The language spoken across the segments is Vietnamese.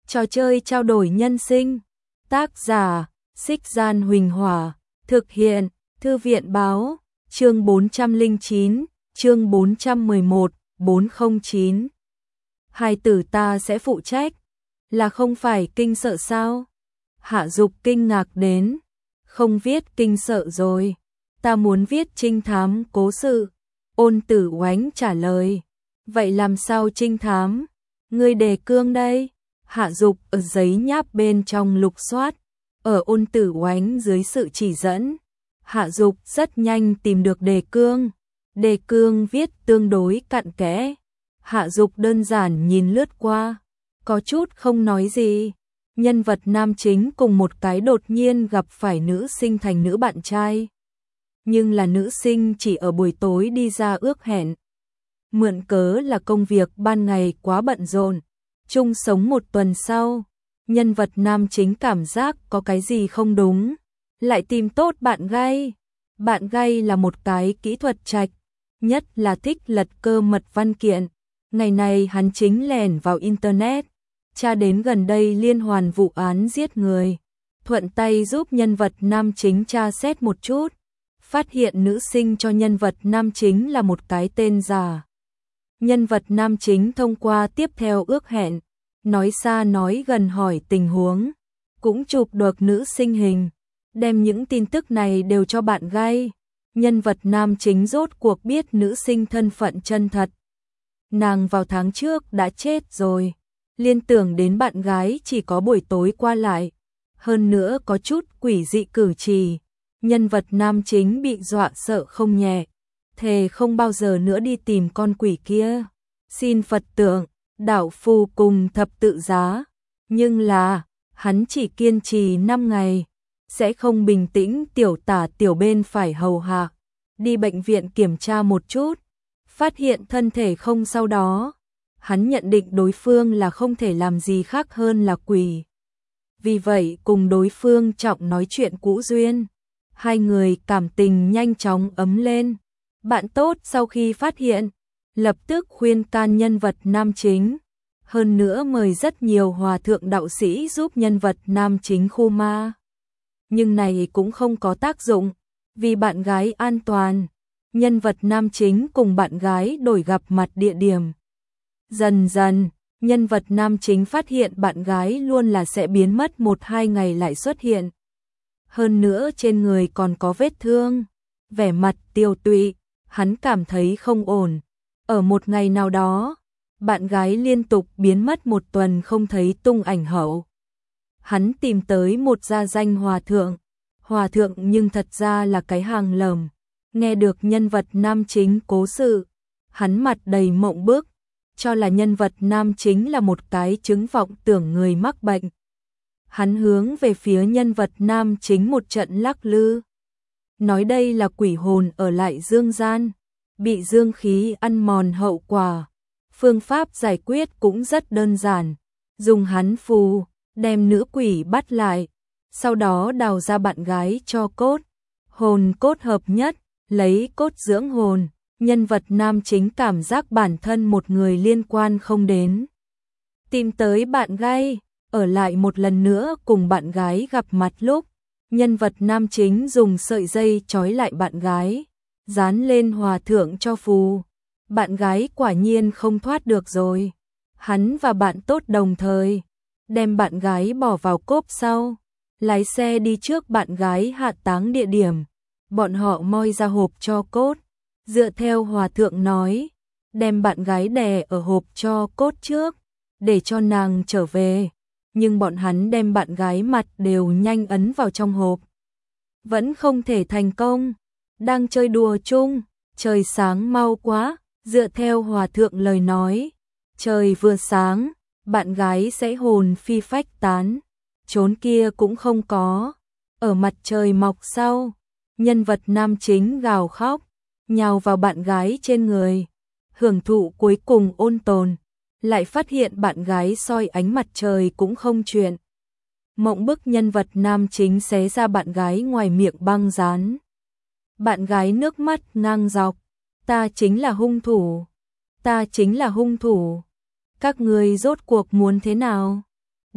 Trò chơi trao đổi nhân sinh. Tác giả, Xích Gian Huỳnh Hỏa. Thực hiện, Thư viện Báo. Chương 409, chương 411, 409. Hai tử ta sẽ phụ trách. Là không phải kinh sợ sao? Hạ Dục kinh ngạc đến. Không viết kinh sợ rồi. Ta muốn viết trinh thám cố sự. Ôn Tử Oánh trả lời. Vậy làm sao trinh thám? Ngươi đề cương đây. Hạ Dục ở giấy nháp bên trong lục soát. Ở Ôn Tử Oánh dưới sự chỉ dẫn. Hạ Dục rất nhanh tìm được đề cương. Đề cương viết tương đối cặn kẽ. Hạ Dục đơn giản nhìn lướt qua. Có chút không nói gì. Nhân vật nam chính cùng một cái đột nhiên gặp phải nữ sinh thành nữ bạn trai. Nhưng là nữ sinh chỉ ở buổi tối đi ra ước hẹn. Mượn cớ là công việc ban ngày quá bận rộn. Chung sống một tuần sau. Nhân vật nam chính cảm giác có cái gì không đúng. Lại tìm tốt bạn gay. Bạn gay là một cái kỹ thuật trạch. Nhất là thích lật cơ mật văn kiện. Ngày này hắn chính lẻn vào Internet. Tra đến gần đây liên hoàn vụ án giết người. Thuận tay giúp nhân vật nam chính tra xét một chút. Phát hiện nữ sinh cho nhân vật nam chính là một cái tên giả. Nhân vật nam chính thông qua tiếp theo ước hẹn. Nói xa nói gần hỏi tình huống. Cũng chụp được nữ sinh hình. Đem những tin tức này đều cho bạn gay. Nhân vật nam chính rốt cuộc biết nữ sinh thân phận chân thật. Nàng vào tháng trước đã chết rồi. Liên tưởng đến bạn gái chỉ có buổi tối qua lại. Hơn nữa có chút quỷ dị cử chỉ. Nhân vật nam chính bị dọa sợ không nhẹ. Thề không bao giờ nữa đi tìm con quỷ kia. Xin Phật tượng, đạo phù cùng thập tự giá. Nhưng là, hắn chỉ kiên trì 5 ngày. Sẽ không bình tĩnh tiểu tả tiểu bên phải hầu hạ. Đi bệnh viện kiểm tra một chút. Phát hiện thân thể không sau đó. Hắn nhận định đối phương là không thể làm gì khác hơn là quỷ. Vì vậy cùng đối phương trọng nói chuyện cũ duyên. Hai người cảm tình nhanh chóng ấm lên. Bạn tốt sau khi phát hiện, lập tức khuyên can nhân vật nam chính. Hơn nữa mời rất nhiều hòa thượng đạo sĩ giúp nhân vật nam chính khu ma. Nhưng này cũng không có tác dụng, vì bạn gái an toàn. Nhân vật nam chính cùng bạn gái đổi gặp mặt địa điểm. Dần dần, nhân vật nam chính phát hiện bạn gái luôn là sẽ biến mất 1-2 ngày lại xuất hiện. Hơn nữa trên người còn có vết thương, vẻ mặt tiêu tụy, hắn cảm thấy không ổn. Ở một ngày nào đó, bạn gái liên tục biến mất 1 tuần không thấy tung ảnh hậu. Hắn tìm tới một gia danh hòa thượng nhưng thật ra là cái hàng lởm. Nghe được nhân vật nam chính cố sự, hắn mặt đầy mộng bức, cho là nhân vật nam chính là một cái chứng vọng tưởng người mắc bệnh. Hắn hướng về phía nhân vật nam chính một trận lắc lư. Nói đây là quỷ hồn ở lại dương gian, bị dương khí ăn mòn hậu quả. Phương pháp giải quyết cũng rất đơn giản, dùng hắn phù, đem nữ quỷ bắt lại, sau đó đào ra bạn gái cho cốt, hồn cốt hợp nhất, lấy cốt dưỡng hồn. Nhân vật nam chính cảm giác bản thân một người liên quan không đến. Tìm tới bạn gay, ở lại một lần nữa cùng bạn gái gặp mặt lúc. Nhân vật nam chính dùng sợi dây trói lại bạn gái, dán lên hòa thượng cho phù. Bạn gái quả nhiên không thoát được rồi. Hắn và bạn tốt đồng thời, đem bạn gái bỏ vào cốp sau, lái xe đi trước bạn gái hạ táng địa điểm. Bọn họ moi ra hộp cho cốt. Dựa theo hòa thượng nói, đem bạn gái đè ở hộp cho cốt trước, để cho nàng trở về. Nhưng bọn hắn đem bạn gái mặt đều nhanh ấn vào trong hộp. Vẫn không thể thành công. Đang chơi đùa chung, trời sáng mau quá, dựa theo hòa thượng lời nói. Trời vừa sáng, bạn gái sẽ hồn phi phách tán. Trốn kia cũng không có. Ở mặt trời mọc sau, nhân vật nam chính gào khóc. Nhào vào bạn gái trên người, hưởng thụ cuối cùng ôn tồn, lại phát hiện bạn gái soi ánh mặt trời cũng không chuyện. Mộng bức nhân vật nam chính xé ra bạn gái ngoài miệng băng dán. Bạn gái nước mắt ngang dọc, ta chính là hung thủ, ta chính là hung thủ. Các ngươi rốt cuộc muốn thế nào?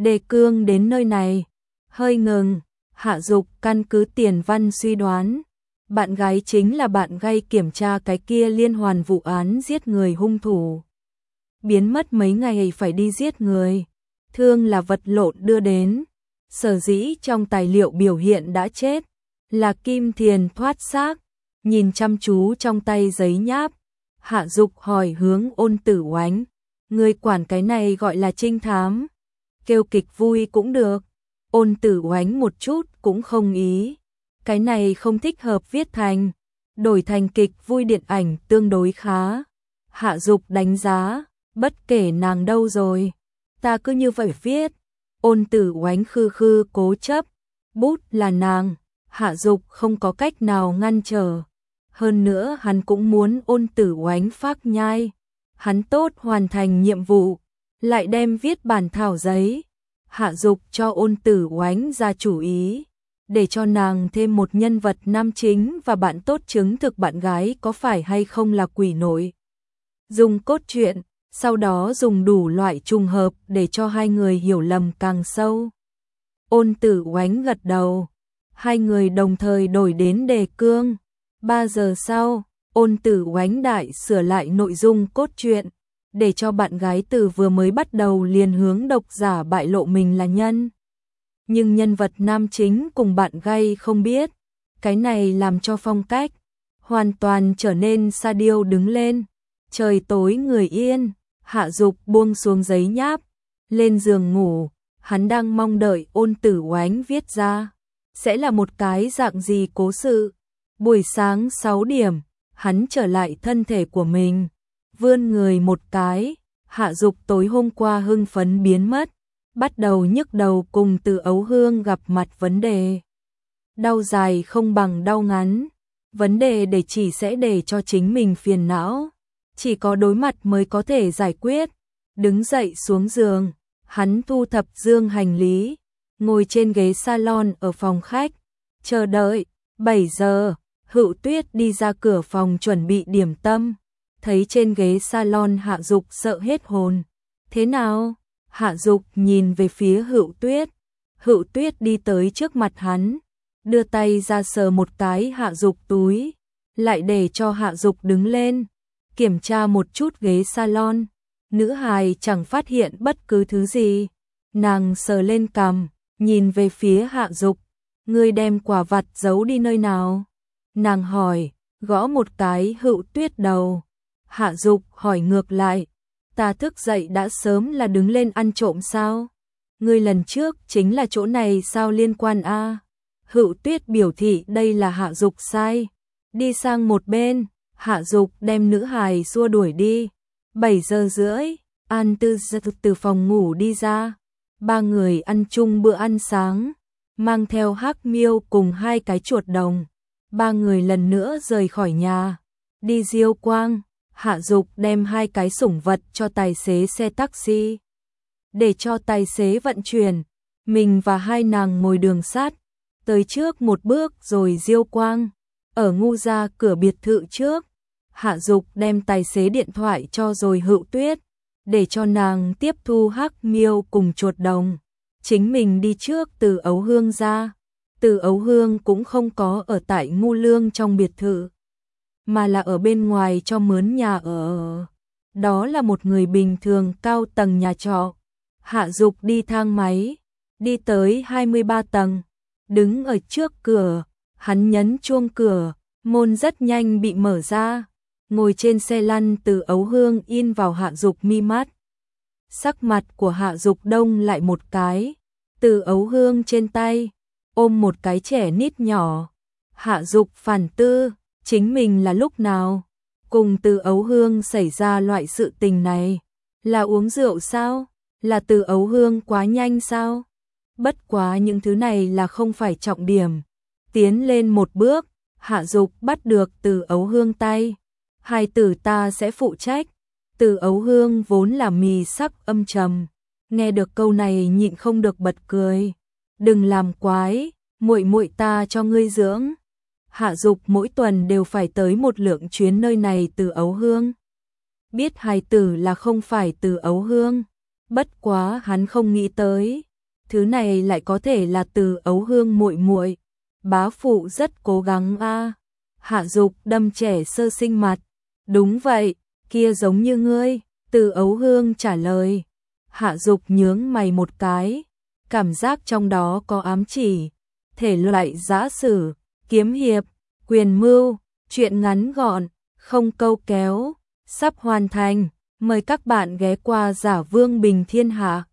Đề Cương đến nơi này, hơi ngừng, Hạ Dục căn cứ tiền văn suy đoán, bạn gái chính là bạn gay kiểm tra cái kia liên hoàn vụ án giết người hung thủ. Biến mất mấy ngày phải đi giết người, thương là vật lộn đưa đến, sở dĩ trong tài liệu biểu hiện đã chết, là Kim Thiền thoát xác, nhìn chăm chú trong tay giấy nháp, Hạ Dục hỏi hướng Ôn Tử Oánh, người quản cái này gọi là trinh thám, kêu kịch vui cũng được. Ôn Tử Oánh một chút cũng không ý, cái này không thích hợp viết thành, đổi thành kịch vui điện ảnh tương đối khá. Hạ Dục đánh giá, bất kể nàng đâu rồi, ta cứ như vậy viết. Ôn Tử Oánh khư khư cố chấp, bút là nàng, Hạ Dục không có cách nào ngăn trở. Hơn nữa hắn cũng muốn Ôn Tử Oánh phác nhai, hắn tốt hoàn thành nhiệm vụ, lại đem viết bản thảo giấy. Hạ Dục cho Ôn Tử Oánh ra chủ ý, để cho nàng thêm một nhân vật nam chính và bạn tốt chứng thực bạn gái có phải hay không là quỷ nội. Dùng cốt truyện, sau đó dùng đủ loại trùng hợp để cho hai người hiểu lầm càng sâu. Ôn Tử Oánh gật đầu, hai người đồng thời đổi đến Đề Cương. 3 giờ sau, Ôn Tử Oánh đại sửa lại nội dung cốt truyện, để cho bạn gái từ vừa mới bắt đầu liền hướng độc giả bại lộ mình là nhân. Nhưng nhân vật nam chính cùng bạn gay không biết, cái này làm cho phong cách hoàn toàn trở nên sa điêu đứng lên. Trời tối người yên, Hạ Dục buông xuống giấy nháp, lên giường ngủ, hắn đang mong đợi Ôn Tử Oánh viết ra sẽ là một cái dạng gì cố sự. Buổi sáng 6 điểm, hắn trở lại thân thể của mình, vươn người một cái, Hạ Dục tối hôm qua hưng phấn biến mất, bắt đầu nhức đầu cùng Từ Ấu Hương gặp mặt vấn đề. Đau dài không bằng đau ngắn, vấn đề để chỉ sẽ để cho chính mình phiền não, chỉ có đối mặt mới có thể giải quyết. Đứng dậy xuống giường, hắn thu thập dương hành lý, ngồi trên ghế salon ở phòng khách, chờ đợi. 7 giờ, Hựu Tuyết đi ra cửa phòng chuẩn bị điểm tâm, thấy trên ghế salon Hạ Dục sợ hết hồn. Thế nào? Hạ Dục nhìn về phía Hựu Tuyết. Hựu Tuyết đi tới trước mặt hắn, đưa tay ra sờ một cái Hạ Dục túi, lại để cho Hạ Dục đứng lên, kiểm tra một chút ghế salon. Nữ hài chẳng phát hiện bất cứ thứ gì. Nàng sờ lên cằm, nhìn về phía Hạ Dục. Ngươi đem quả vặt giấu đi nơi nào? Nàng hỏi, gõ một cái Hựu Tuyết đầu. Hạ Dục hỏi ngược lại, ta thức dậy đã sớm là đứng lên ăn trộm sao? Ngươi lần trước chính là chỗ này sao liên quan a? Hựu Tuyết biểu thị đây là Hạ Dục sai. Đi sang một bên, Hạ Dục đem nữ hài xua đuổi đi. 7 giờ rưỡi, An Tư từ phòng ngủ đi ra. Ba người ăn chung bữa ăn sáng, mang theo Hắc Miêu cùng 2 cái chuột đồng. Ba người lần nữa rời khỏi nhà, đi Diêu Quang. Hạ Dục đem 2 cái sủng vật cho tài xế xe taxi, để cho tài xế vận chuyển. Mình và hai nàng ngồi đường sắt, tới trước một bước rồi Diêu Quang. Ở ngu ra cửa biệt thự trước, Hạ Dục đem tài xế điện thoại cho rồi Hựu Tuyết, để cho nàng tiếp thu Hắc Miêu cùng chuột đồng. Chính mình đi trước Từ Ấu Hương ra. Từ Ấu Hương cũng không có ở tại Ngu Lương trong biệt thự, mà là ở bên ngoài cho mướn nhà ở. Đó là một người bình thường cao tầng nhà trọ. Hạ Dục đi thang máy, đi tới 23 tầng, đứng ở trước cửa, hắn nhấn chuông cửa, môn rất nhanh bị mở ra. Ngồi trên xe lăn Từ Ấu Hương in vào Hạ Dục mi mắt. Sắc mặt của Hạ Dục đông lại một cái, Từ Ấu Hương trên tay ôm một cái trẻ nít nhỏ. Hạ Dục phản tư, chính mình là lúc nào cùng Từ Ấu Hương xảy ra loại sự tình này? Là uống rượu sao? Là Từ Ấu Hương quá nhanh sao? Bất quá những thứ này là không phải trọng điểm. Tiến lên một bước, Hạ Dục bắt được Từ Ấu Hương tay. Hai tử ta sẽ phụ trách. Từ Ấu Hương vốn là mì sắc âm trầm, nghe được câu này nhịn không được bật cười. Đừng làm quái, muội muội ta cho ngươi dưỡng. Hạ Dục mỗi tuần đều phải tới một lượng chuyến nơi này Từ Ấu Hương. Biết hài tử là không phải Từ Ấu Hương, bất quá hắn không nghĩ tới, thứ này lại có thể là Từ Ấu Hương muội muội. Bá phụ rất cố gắng a. Hạ Dục đâm trẻ sơ sinh mặt. Đúng vậy, kia giống như ngươi, Từ Ấu Hương trả lời. Hạ Dục nhướng mày một cái, cảm giác trong đó có ám chỉ. Thể loại giã sử, kiếm hiệp, quyền mưu, truyện ngắn gọn, không câu kéo, sắp hoàn thành. Mời các bạn ghé qua Giả Vương Bình Thiên Hạ.